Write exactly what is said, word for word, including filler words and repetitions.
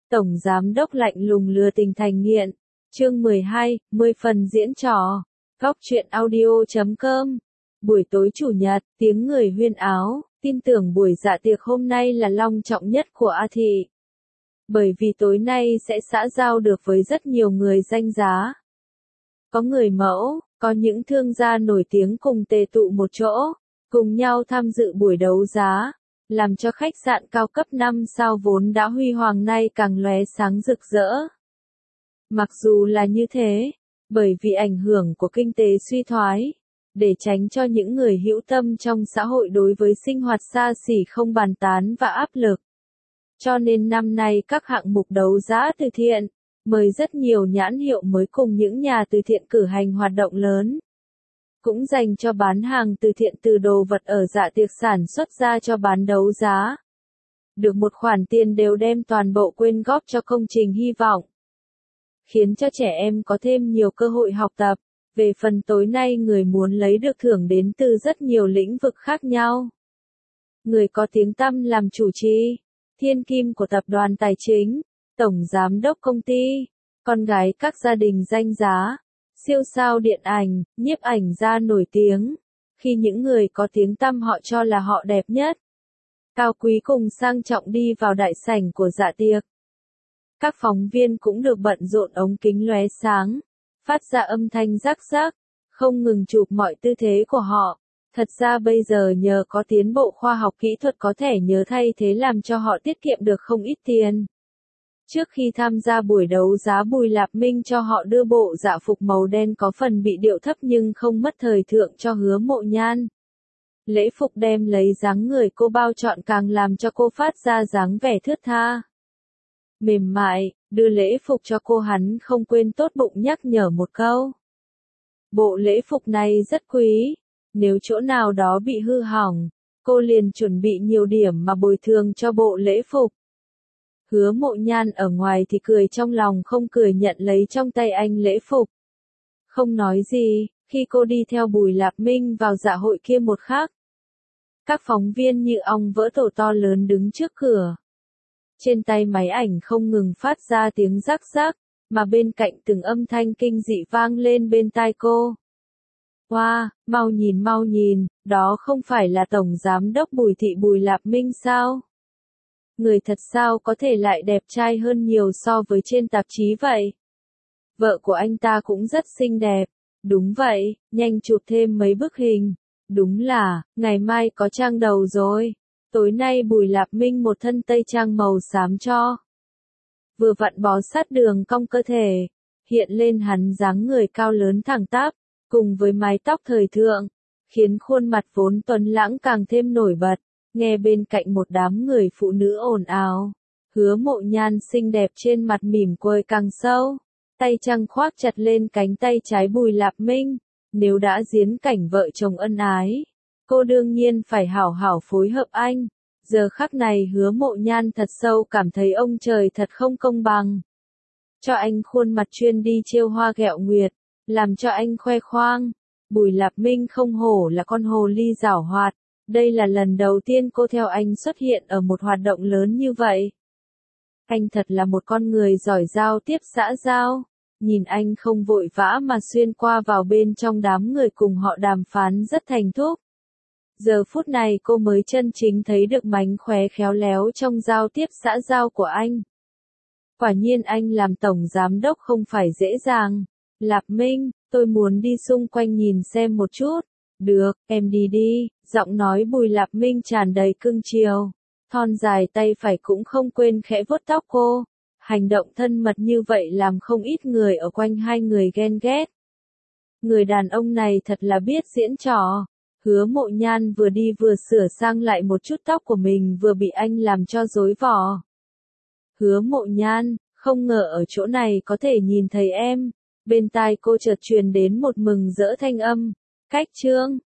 Tổng giám đốc lạnh lùng lừa tình thành nghiện. Chương mười hai, mười phần diễn trò. Góc truyện audio chấm com. Buổi tối chủ nhật, tiếng người huyên áo, tin tưởng buổi dạ tiệc hôm nay là long trọng nhất của A Thị. Bởi vì tối nay sẽ xã giao được với rất nhiều người danh giá. Có người mẫu, có những thương gia nổi tiếng cùng tề tụ một chỗ, cùng nhau tham dự buổi đấu giá, làm cho khách sạn cao cấp năm sao vốn đã huy hoàng nay càng lóe sáng rực rỡ. Mặc dù là như thế, bởi vì ảnh hưởng của kinh tế suy thoái, để tránh cho những người hữu tâm trong xã hội đối với sinh hoạt xa xỉ không bàn tán và áp lực. Cho nên năm nay các hạng mục đấu giá từ thiện, mời rất nhiều nhãn hiệu mới cùng những nhà từ thiện cử hành hoạt động lớn. Cũng dành cho bán hàng từ thiện từ đồ vật ở dạ tiệc sản xuất ra cho bán đấu giá. Được một khoản tiền đều đem toàn bộ quyên góp cho công trình hy vọng. Khiến cho trẻ em có thêm nhiều cơ hội học tập. Về phần tối nay người muốn lấy được thưởng đến từ rất nhiều lĩnh vực khác nhau. Người có tiếng tăm làm chủ trì, thiên kim của tập đoàn tài chính, tổng giám đốc công ty, con gái các gia đình danh giá, siêu sao điện ảnh, nhiếp ảnh gia nổi tiếng. Khi những người có tiếng tăm họ cho là họ đẹp nhất, cao quý cùng sang trọng đi vào đại sảnh của dạ tiệc. Các phóng viên cũng được bận rộn ống kính lóe sáng, phát ra âm thanh rắc rắc, không ngừng chụp mọi tư thế của họ. Thật ra bây giờ nhờ có tiến bộ khoa học kỹ thuật có thể nhớ thay thế làm cho họ tiết kiệm được không ít tiền. Trước khi tham gia buổi đấu giá Bùi Lạp Minh cho họ đưa bộ dạ phục màu đen có phần bị điệu thấp nhưng không mất thời thượng cho Hứa Mộ Nhan. Lễ phục đem lấy dáng người cô bao trọn càng làm cho cô phát ra dáng vẻ thướt tha. Mềm mại, đưa lễ phục cho cô hắn không quên tốt bụng nhắc nhở một câu. Bộ lễ phục này rất quý, nếu chỗ nào đó bị hư hỏng, cô liền chuẩn bị nhiều điểm mà bồi thường cho bộ lễ phục. Hứa Mộ Nhan ở ngoài thì cười trong lòng không cười nhận lấy trong tay anh lễ phục. Không nói gì, khi cô đi theo Bùi Lạp Minh vào dạ hội kia một khắc. Các phóng viên như ong vỡ tổ to lớn đứng trước cửa. Trên tay máy ảnh không ngừng phát ra tiếng rắc rắc, mà bên cạnh từng âm thanh kinh dị vang lên bên tai cô. Wow, mau nhìn mau nhìn, đó không phải là Tổng Giám đốc Bùi Thị Bùi Lạp Minh sao? Người thật sao có thể lại đẹp trai hơn nhiều so với trên tạp chí vậy? Vợ của anh ta cũng rất xinh đẹp. Đúng vậy, nhanh chụp thêm mấy bức hình. Đúng là, ngày mai có trang đầu rồi. Tối nay Bùi Lạp Minh một thân tây trang màu xám cho. Vừa vặn bó sát đường cong cơ thể. Hiện lên hắn dáng người cao lớn thẳng tắp, cùng với mái tóc thời thượng, khiến khuôn mặt vốn tuấn lãng càng thêm nổi bật. Nghe bên cạnh một đám người phụ nữ ồn ào, Hứa Mộ Nhan xinh đẹp trên mặt mỉm cười càng sâu, tay trăng khoác chặt lên cánh tay trái Bùi Lạp Minh. Nếu đã diễn cảnh vợ chồng ân ái, cô đương nhiên phải hảo hảo phối hợp anh. Giờ khắc này Hứa Mộ Nhan thật sâu cảm thấy ông trời thật không công bằng. Cho anh khuôn mặt chuyên đi trêu hoa ghẹo nguyệt, làm cho anh khoe khoang. Bùi Lạp Minh không hổ là con hồ ly giảo hoạt. Đây là lần đầu tiên cô theo anh xuất hiện ở một hoạt động lớn như vậy. Anh thật là một con người giỏi giao tiếp xã giao. Nhìn anh không vội vã mà xuyên qua vào bên trong đám người cùng họ đàm phán rất thành thục. Giờ phút này cô mới chân chính thấy được mánh khóe khéo léo trong giao tiếp xã giao của anh. Quả nhiên anh làm tổng giám đốc không phải dễ dàng. Lạp Minh, tôi muốn đi xung quanh nhìn xem một chút. Được, em đi đi, giọng nói Bùi Lạp Minh tràn đầy cưng chiều. Thon dài tay phải cũng không quên khẽ vuốt tóc cô. Hành động thân mật như vậy làm không ít người ở quanh hai người ghen ghét. Người đàn ông này thật là biết diễn trò. Hứa Mộ Nhan vừa đi vừa sửa sang lại một chút tóc của mình vừa bị anh làm cho rối vỏ. Hứa Mộ Nhan, không ngờ ở chỗ này có thể nhìn thấy em. Bên tai cô chợt truyền đến một mừng rỡ thanh âm. Cách trương,